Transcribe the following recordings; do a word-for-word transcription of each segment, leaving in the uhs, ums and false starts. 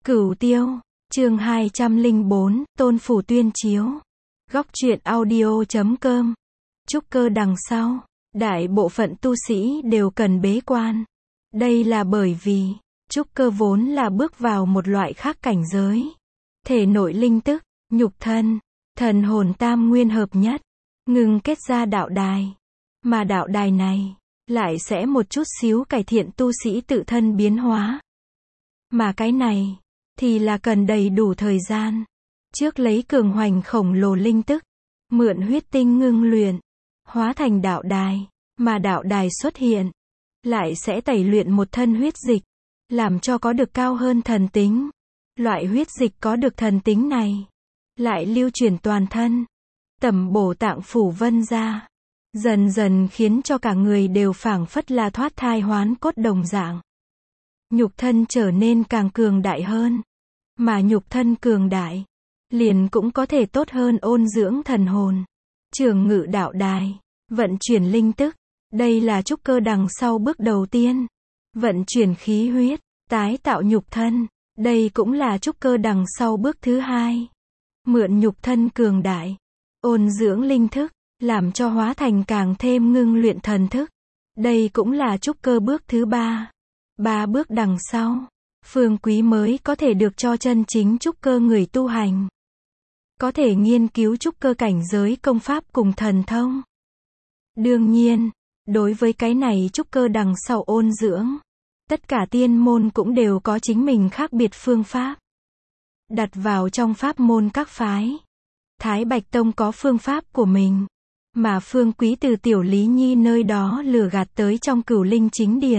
Cửu Tiêu, chương hai trăm lẻ bốn, Tôn Phủ tuyên chiếu. Góc truyện audio chấm com. Trúc cơ đằng sau, đại bộ phận tu sĩ đều cần bế quan. Đây là bởi vì, trúc cơ vốn là bước vào một loại khác cảnh giới. Thể nội linh tức, nhục thân, thần hồn tam nguyên hợp nhất, ngừng kết ra đạo đài. Mà đạo đài này, lại sẽ một chút xíu cải thiện tu sĩ tự thân biến hóa. Mà cái này, thì là cần đầy đủ thời gian. Trước lấy cường hoành khổng lồ linh tức, mượn huyết tinh ngưng luyện, hóa thành đạo đài, mà đạo đài xuất hiện, lại sẽ tẩy luyện một thân huyết dịch, làm cho có được cao hơn thần tính. Loại huyết dịch có được thần tính này, lại lưu chuyển toàn thân, tẩm bổ tạng phủ vân ra, dần dần khiến cho cả người đều phảng phất là thoát thai hoán cốt đồng dạng. Nhục thân trở nên càng cường đại hơn, mà nhục thân cường đại, liền cũng có thể tốt hơn ôn dưỡng thần hồn. Trường ngự đạo đài, vận chuyển linh tức, đây là trúc cơ đằng sau bước đầu tiên. Vận chuyển khí huyết, tái tạo nhục thân, đây cũng là trúc cơ đằng sau bước thứ hai. Mượn nhục thân cường đại, ôn dưỡng linh thức, làm cho hóa thành càng thêm ngưng luyện thần thức. Đây cũng là trúc cơ bước thứ ba. Ba bước đằng sau, Phương Quý mới có thể được cho chân chính trúc cơ người tu hành. Có thể nghiên cứu trúc cơ cảnh giới công pháp cùng thần thông. Đương nhiên, đối với cái này trúc cơ đằng sau ôn dưỡng, tất cả tiên môn cũng đều có chính mình khác biệt phương pháp. Đặt vào trong pháp môn các phái, Thái Bạch Tông có phương pháp của mình, mà Phương Quý từ Tiểu Lý Nhi nơi đó lừa gạt tới trong Cửu Linh Chính Điển.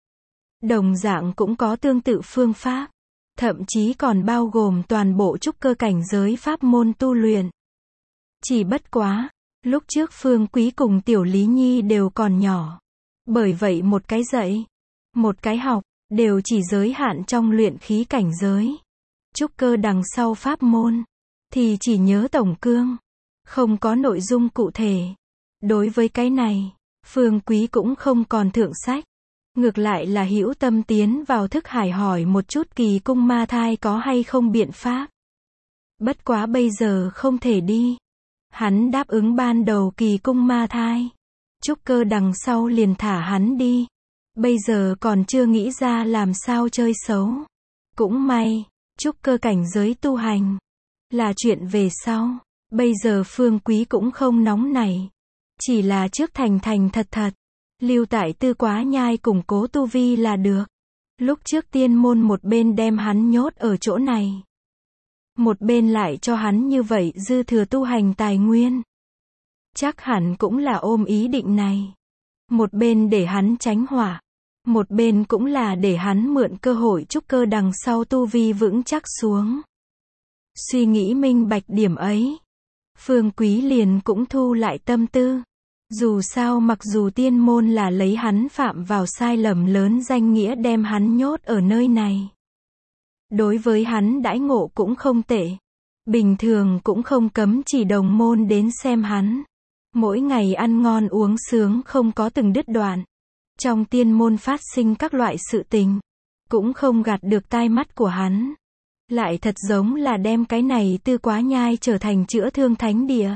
Đồng dạng cũng có tương tự phương pháp, thậm chí còn bao gồm toàn bộ trúc cơ cảnh giới pháp môn tu luyện. Chỉ bất quá, lúc trước Phương Quý cùng Tiểu Lý Nhi đều còn nhỏ. Bởi vậy một cái dạy, một cái học, đều chỉ giới hạn trong luyện khí cảnh giới. Trúc cơ đằng sau pháp môn, thì chỉ nhớ tổng cương, không có nội dung cụ thể. Đối với cái này, Phương Quý cũng không còn thượng sách. Ngược lại là hữu tâm tiến vào thức hải hỏi một chút kỳ cung ma thai có hay không biện pháp. Bất quá bây giờ không thể đi. Hắn đáp ứng ban đầu kỳ cung ma thai. Trúc cơ đằng sau liền thả hắn đi. Bây giờ còn chưa nghĩ ra làm sao chơi xấu. Cũng may, trúc cơ cảnh giới tu hành là chuyện về sau. Bây giờ Phương Quý cũng không nóng nảy. Chỉ là trước thành thành thật thật. Lưu tại Tư Quá Nhai củng cố tu vi là được. Lúc trước tiên môn một bên đem hắn nhốt ở chỗ này, một bên lại cho hắn như vậy dư thừa tu hành tài nguyên. Chắc hẳn cũng là ôm ý định này. Một bên để hắn tránh hỏa, một bên cũng là để hắn mượn cơ hội trúc cơ đằng sau tu vi vững chắc xuống. Suy nghĩ minh bạch điểm ấy, Phương Quý liền cũng thu lại tâm tư. Dù sao mặc dù tiên môn là lấy hắn phạm vào sai lầm lớn danh nghĩa đem hắn nhốt ở nơi này. Đối với hắn đãi ngộ cũng không tệ. Bình thường cũng không cấm chỉ đồng môn đến xem hắn. Mỗi ngày ăn ngon uống sướng không có từng đứt đoạn. Trong tiên môn phát sinh các loại sự tình, cũng không gạt được tai mắt của hắn. Lại thật giống là đem cái này Tư Quá Nhai trở thành chữa thương thánh địa.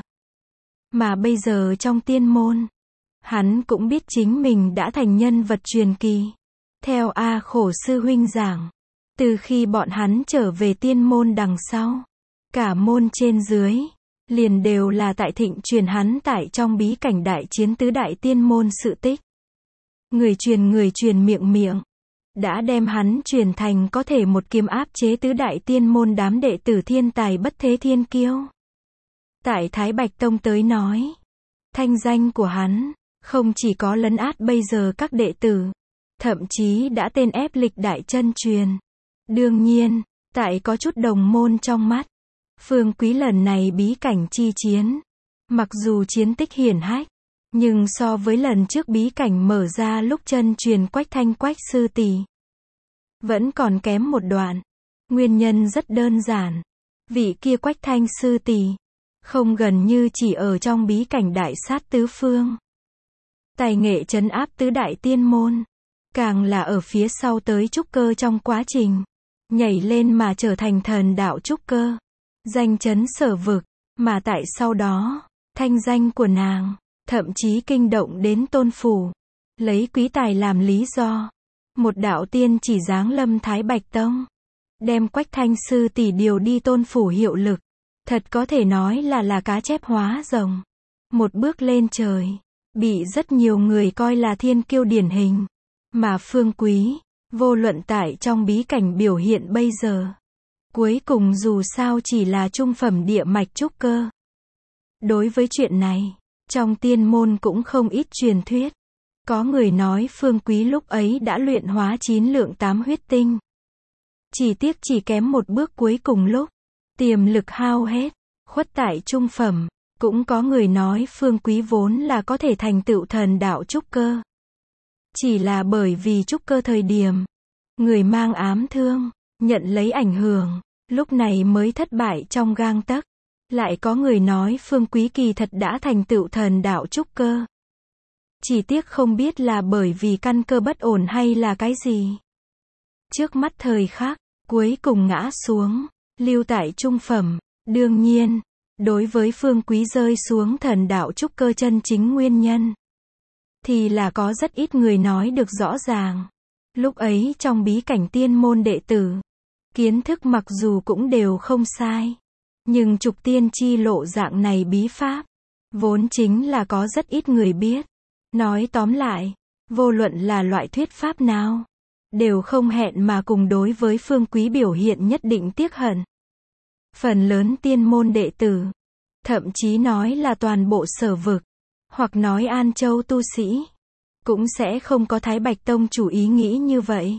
Mà bây giờ trong tiên môn, hắn cũng biết chính mình đã thành nhân vật truyền kỳ. Theo A Khổ sư huynh giảng, từ khi bọn hắn trở về tiên môn đằng sau, cả môn trên dưới, liền đều là tại thịnh truyền hắn tại trong bí cảnh đại chiến tứ đại tiên môn sự tích. Người truyền người truyền miệng miệng, đã đem hắn truyền thành có thể một kiếm áp chế tứ đại tiên môn đám đệ tử thiên tài bất thế thiên kiêu. Tại Thái Bạch Tông tới nói, thanh danh của hắn, không chỉ có lấn át bây giờ các đệ tử, thậm chí đã tên ép lịch đại chân truyền. Đương nhiên, tại có chút đồng môn trong mắt, Phương Quý lần này bí cảnh chi chiến, mặc dù chiến tích hiển hách, nhưng so với lần trước bí cảnh mở ra lúc chân truyền Quách Thanh Quách sư tỷ, vẫn còn kém một đoạn. Nguyên nhân rất đơn giản, vị kia Quách Thanh sư tỷ, không gần như chỉ ở trong bí cảnh đại sát tứ phương. Tài nghệ trấn áp tứ đại tiên môn, càng là ở phía sau tới trúc cơ trong quá trình. nhảy lên mà trở thành thần đạo trúc cơ, danh chấn sở vực, mà tại sau đó, thanh danh của nàng, thậm chí kinh động đến Tôn Phủ, lấy quý tài làm lý do, một đạo tiên chỉ giáng lâm Thái Bạch Tông, đem Quách Thanh sư tỷ điều đi Tôn Phủ hiệu lực, thật có thể nói là là cá chép hóa rồng, một bước lên trời, bị rất nhiều người coi là thiên kiêu điển hình, mà Phương Quý, vô luận tại trong bí cảnh biểu hiện bây giờ, cuối cùng dù sao chỉ là trung phẩm địa mạch trúc cơ. Đối với chuyện này, trong tiên môn cũng không ít truyền thuyết. Có người nói Phương Quý lúc ấy đã luyện hóa chín lượng tám huyết tinh. Chỉ tiếc chỉ kém một bước cuối cùng lúc, tiềm lực hao hết, khuất tại trung phẩm. Cũng có người nói Phương Quý vốn là có thể thành tựu thần đạo trúc cơ. Chỉ là bởi vì trúc cơ thời điểm, người mang ám thương, nhận lấy ảnh hưởng, lúc này mới thất bại trong gang tấc. Lại có người nói Phương Quý kỳ thật đã thành tựu thần đạo trúc cơ. Chỉ tiếc không biết là bởi vì căn cơ bất ổn hay là cái gì. Trước mắt thời khắc, cuối cùng ngã xuống, lưu tại trung phẩm. Đương nhiên, đối với Phương Quý rơi xuống thần đạo trúc cơ chân chính nguyên nhân, thì là có rất ít người nói được rõ ràng. Lúc ấy trong bí cảnh tiên môn đệ tử, kiến thức mặc dù cũng đều không sai. Nhưng trục tiên chi lộ dạng này bí pháp, vốn chính là có rất ít người biết. Nói tóm lại, vô luận là loại thuyết pháp nào, đều không hẹn mà cùng đối với Phương Quý biểu hiện nhất định tiếc hận. Phần lớn tiên môn đệ tử, thậm chí nói là toàn bộ sở vực, hoặc nói An Châu tu sĩ, cũng sẽ không có Thái Bạch Tông chủ ý nghĩ như vậy.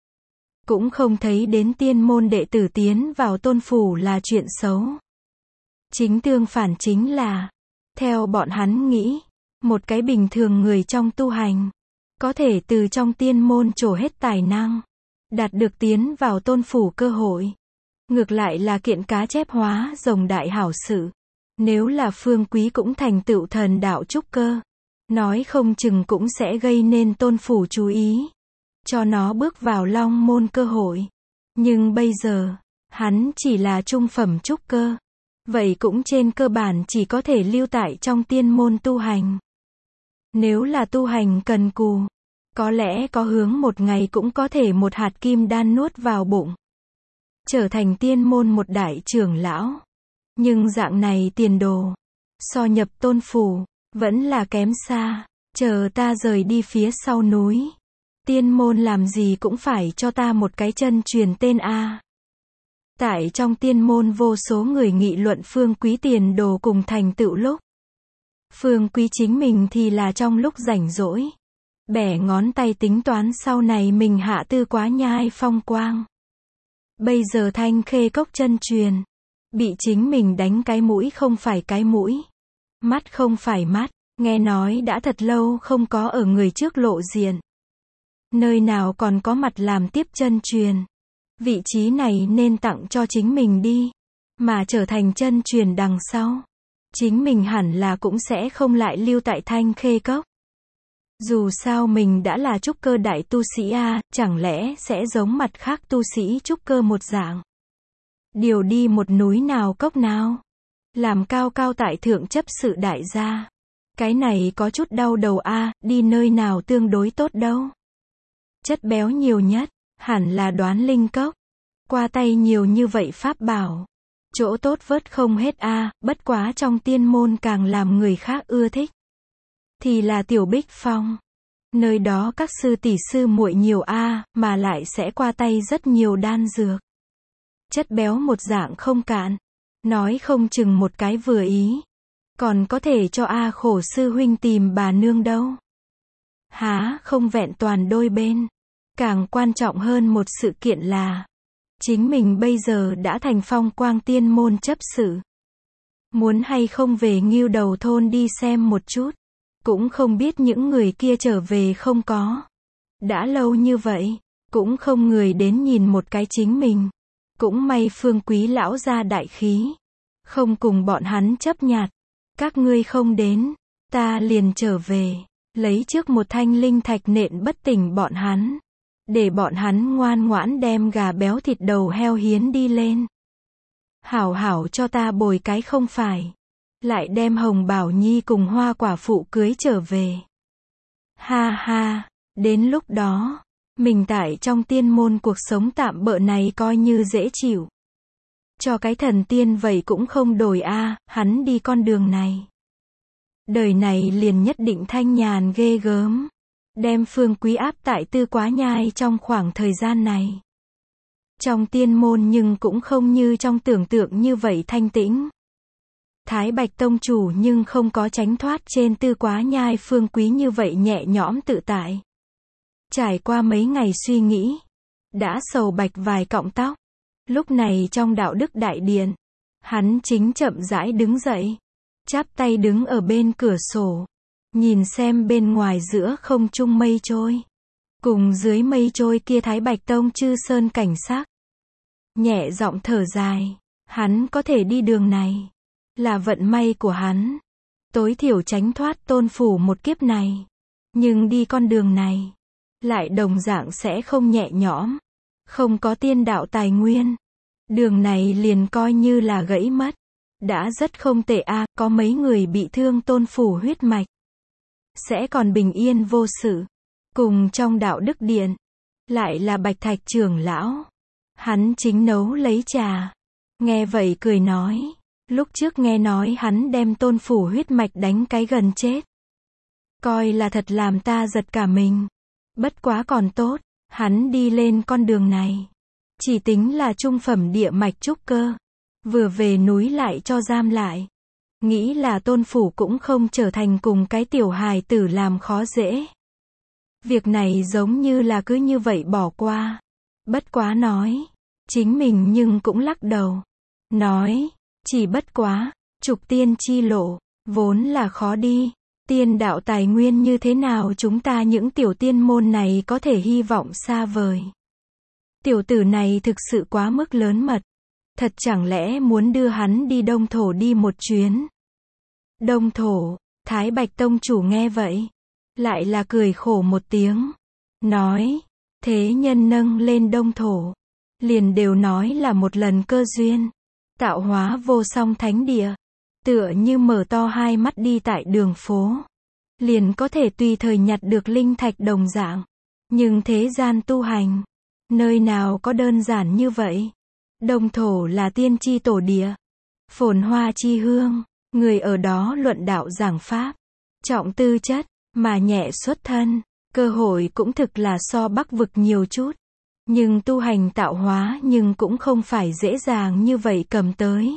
Cũng không thấy đến tiên môn đệ tử tiến vào Tôn Phủ là chuyện xấu. Chính tương phản chính là, theo bọn hắn nghĩ, một cái bình thường người trong tu hành, có thể từ trong tiên môn trổ hết tài năng, đạt được tiến vào Tôn Phủ cơ hội. Ngược lại là kiện cá chép hóa rồng đại hảo sự. Nếu là Phương Quý cũng thành tựu thần đạo trúc cơ, nói không chừng cũng sẽ gây nên Tôn Phủ chú ý, cho nó bước vào long môn cơ hội. Nhưng bây giờ, hắn chỉ là trung phẩm trúc cơ, vậy cũng trên cơ bản chỉ có thể lưu tại trong tiên môn tu hành. Nếu là tu hành cần cù, có lẽ có hướng một ngày cũng có thể một hạt kim đan nuốt vào bụng, trở thành tiên môn một đại trưởng lão. Nhưng dạng này tiền đồ, so nhập Tôn Phủ, vẫn là kém xa. Chờ ta rời đi phía sau núi, tiên môn làm gì cũng phải cho ta một cái chân truyền tên a. Tại trong tiên môn vô số người nghị luận Phương Quý tiền đồ cùng thành tựu lúc, Phương Quý chính mình thì là trong lúc rảnh rỗi, bẻ ngón tay tính toán sau này mình hạ tư quá nhai phong quang. Bây giờ Thanh Khê Cốc chân truyền, bị chính mình đánh cái mũi không phải cái mũi, mắt không phải mắt, nghe nói đã thật lâu không có ở người trước lộ diện. Nơi nào còn có mặt làm tiếp chân truyền. Vị trí này nên tặng cho chính mình đi, mà trở thành chân truyền đằng sau, chính mình hẳn là cũng sẽ không lại lưu tại Thanh Khê Cốc. Dù sao mình đã là trúc cơ đại tu sĩ a, chẳng lẽ sẽ giống mặt khác tu sĩ trúc cơ một dạng, điều đi một núi nào cốc nào, làm cao cao tại thượng chấp sự đại gia. Cái này có chút đau đầu a, đi nơi nào tương đối tốt đâu. Chất béo nhiều nhất, hẳn là Đoán Linh Cốc. Qua tay nhiều như vậy pháp bảo, chỗ tốt vớt không hết a, bất quá trong tiên môn càng làm người khác ưa thích, thì là Tiểu Bích Phong. Nơi đó các sư tỷ sư muội nhiều a, mà lại sẽ qua tay rất nhiều đan dược. Chất béo một dạng không cạn, nói không chừng một cái vừa ý, còn có thể cho a khổ sư huynh tìm bà nương đâu. Há không vẹn toàn đôi bên. Càng quan trọng hơn một sự kiện là, chính mình bây giờ đã thành Phong Quang tiên môn chấp sự. Muốn hay không về Ngưu Đầu thôn đi xem một chút, cũng không biết những người kia trở về không có. Đã lâu như vậy, cũng không người đến nhìn một cái chính mình. Cũng may Phương Quý lão ra đại khí, không cùng bọn hắn chấp nhặt. Các ngươi không đến, ta liền trở về, lấy trước một thanh linh thạch nện bất tỉnh bọn hắn. để bọn hắn ngoan ngoãn đem gà béo thịt đầu heo hiến đi lên. Hảo hảo cho ta bồi cái không phải. Lại đem Hồng Bảo Nhi cùng Hoa quả phụ cưới trở về. Ha ha, đến lúc đó, mình tại trong tiên môn cuộc sống tạm bợ này coi như dễ chịu. Cho cái thần tiên vậy cũng không đổi a, hắn đi con đường này. Đời này liền nhất định thanh nhàn ghê gớm. Đem Phương Quý áp tại Tư Quá Nhai trong khoảng thời gian này. Trong tiên môn nhưng cũng không như trong tưởng tượng như vậy thanh tĩnh. Thái Bạch Tông chủ nhưng không có tránh thoát trên Tư Quá Nhai Phương Quý như vậy nhẹ nhõm tự tại. Trải qua mấy ngày suy nghĩ, đã sầu bạch vài cọng tóc. Lúc này trong đạo đức đại điện, hắn chính chậm rãi đứng dậy, chắp tay đứng ở bên cửa sổ, nhìn xem bên ngoài giữa không trung mây trôi. Cùng dưới mây trôi kia Thái Bạch Tông chư sơn cảnh sắc. Nhẹ giọng thở dài, hắn có thể đi đường này, là vận may của hắn. Tối thiểu tránh thoát tôn phủ một kiếp này. Nhưng đi con đường này, lại đồng dạng sẽ không nhẹ nhõm. Không có tiên đạo tài nguyên. Đường này liền coi như là gãy mất. Đã rất không tệ a, có mấy người bị thương tôn phủ huyết mạch. Sẽ còn bình yên vô sự. Cùng trong đạo đức điện, lại là Bạch Thạch trưởng lão. Hắn chính nấu lấy trà. Nghe vậy cười nói. Lúc trước nghe nói hắn đem tôn phủ huyết mạch đánh cái gần chết. Coi là thật làm ta giật cả mình. Bất quá còn tốt, hắn đi lên con đường này. Chỉ tính là trung phẩm địa mạch trúc cơ. Vừa về núi lại cho giam lại. Nghĩ là tôn phủ cũng không trở thành cùng cái tiểu hài tử làm khó dễ. Việc này giống như là cứ như vậy bỏ qua. Bất quá nói. Chính mình nhưng cũng lắc đầu. Nói. Chỉ bất quá. Trục tiên chi lộ. Vốn là khó đi. Tiên đạo tài nguyên như thế nào chúng ta những tiểu tiên môn này có thể hy vọng xa vời. Tiểu tử này thực sự quá mức lớn mật. Thật chẳng lẽ muốn đưa hắn đi Đông Thổ đi một chuyến. Đông Thổ. Thái Bạch Tông chủ nghe vậy. Lại là cười khổ một tiếng. Nói. Thế nhân nâng lên Đông Thổ. Liền đều nói là một lần cơ duyên. Tạo hóa vô song thánh địa. Tựa như mở to hai mắt đi tại đường phố. Liền có thể tùy thời nhặt được linh thạch đồng dạng. Nhưng thế gian tu hành. Nơi nào có đơn giản như vậy. Đông Thổ là tiên chi tổ địa. Phồn hoa chi hương. Người ở đó luận đạo giảng pháp. Trọng tư chất. Mà nhẹ xuất thân. Cơ hội cũng thực là so Bắc vực nhiều chút. Nhưng tu hành tạo hóa nhưng cũng không phải dễ dàng như vậy cầm tới.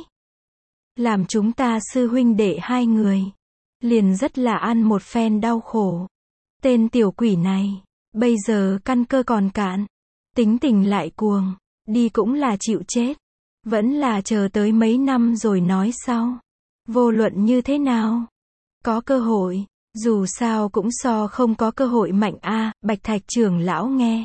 Làm chúng ta sư huynh đệ hai người. Liền rất là ăn một phen đau khổ. Tên tiểu quỷ này. Bây giờ căn cơ còn cạn. Tính tình lại cuồng. Đi cũng là chịu chết. Vẫn là chờ tới mấy năm rồi nói sau. Vô luận như thế nào. Có cơ hội. Dù sao cũng so không có cơ hội mạnh a. Bạch Thạch trưởng lão nghe.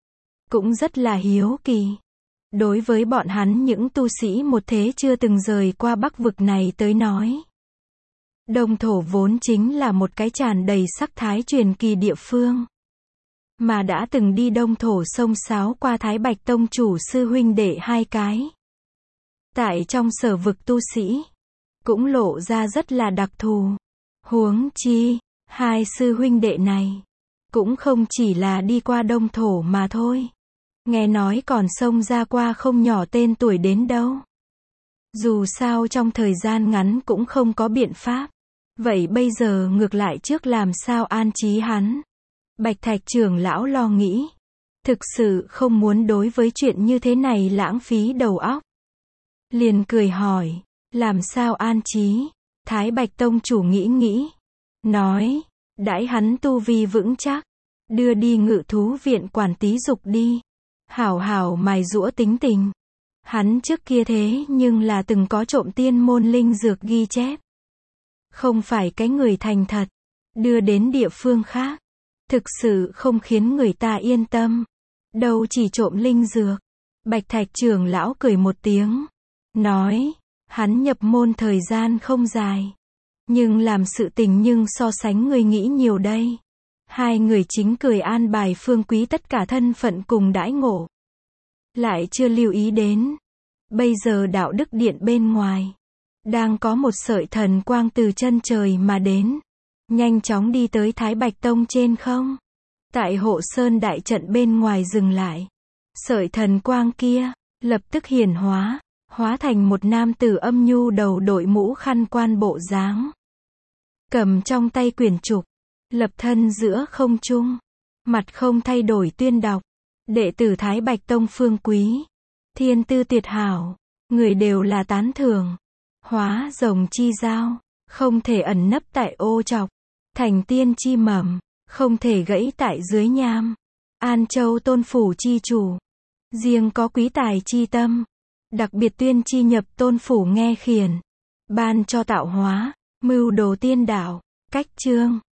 Cũng rất là hiếu kỳ. Đối với bọn hắn những tu sĩ một thế chưa từng rời qua Bắc vực này tới nói. Đông Thổ vốn chính là một cái tràn đầy sắc thái truyền kỳ địa phương. Mà đã từng đi Đông Thổ sông sáo qua Thái Bạch Tông chủ sư huynh đệ hai cái. Tại trong sở vực tu sĩ. Cũng lộ ra rất là đặc thù. Huống chi. Hai sư huynh đệ này. Cũng không chỉ là đi qua Đông Thổ mà thôi. Nghe nói còn xông ra qua không nhỏ tên tuổi đến đâu. Dù sao trong thời gian ngắn cũng không có biện pháp. Vậy bây giờ ngược lại trước làm sao an trí hắn. Bạch Thạch trưởng lão lo nghĩ. Thực sự không muốn đối với chuyện như thế này lãng phí đầu óc. Liền cười hỏi. Làm sao an trí. Thái Bạch Tông chủ nghĩ nghĩ. Nói. Đãi hắn tu vi vững chắc. Đưa đi ngự thú viện quản tí dục đi. Hảo hảo mài giũa tính tình. Hắn trước kia thế nhưng là từng có trộm tiên môn linh dược ghi chép. Không phải cái người thành thật. Đưa đến địa phương khác. Thực sự không khiến người ta yên tâm. Đâu chỉ trộm linh dược. Bạch Thạch trưởng lão cười một tiếng. Nói. Hắn nhập môn thời gian không dài. Nhưng làm sự tình nhưng so sánh người nghĩ nhiều đây. Hai người chính cười an bài Phương Quý tất cả thân phận cùng đãi ngộ. Lại chưa lưu ý đến. Bây giờ đạo đức điện bên ngoài. Đang có một sợi thần quang từ chân trời mà đến. Nhanh chóng đi tới Thái Bạch Tông trên không. Tại hộ sơn đại trận bên ngoài dừng lại. Sợi thần quang kia, lập tức hiển hóa. Hóa thành một nam tử âm nhu đầu đội mũ khăn quan bộ dáng. Cầm trong tay quyển trục. Lập thân giữa không trung. Mặt không thay đổi tuyên đọc. Đệ tử Thái Bạch Tông Phương Quý. Thiên tư tuyệt hảo. Người đều là tán thưởng. Hóa rồng chi dao. Không thể ẩn nấp tại ô trọc. Thành tiên chi mầm. Không thể gãy tại dưới nham. An Châu tôn phủ chi chủ. Riêng có quý tài chi tâm. Đặc biệt tuyên chi nhập tôn phủ nghe khiển. Ban cho tạo hóa. Mưu đồ tiên đạo. Cách chương.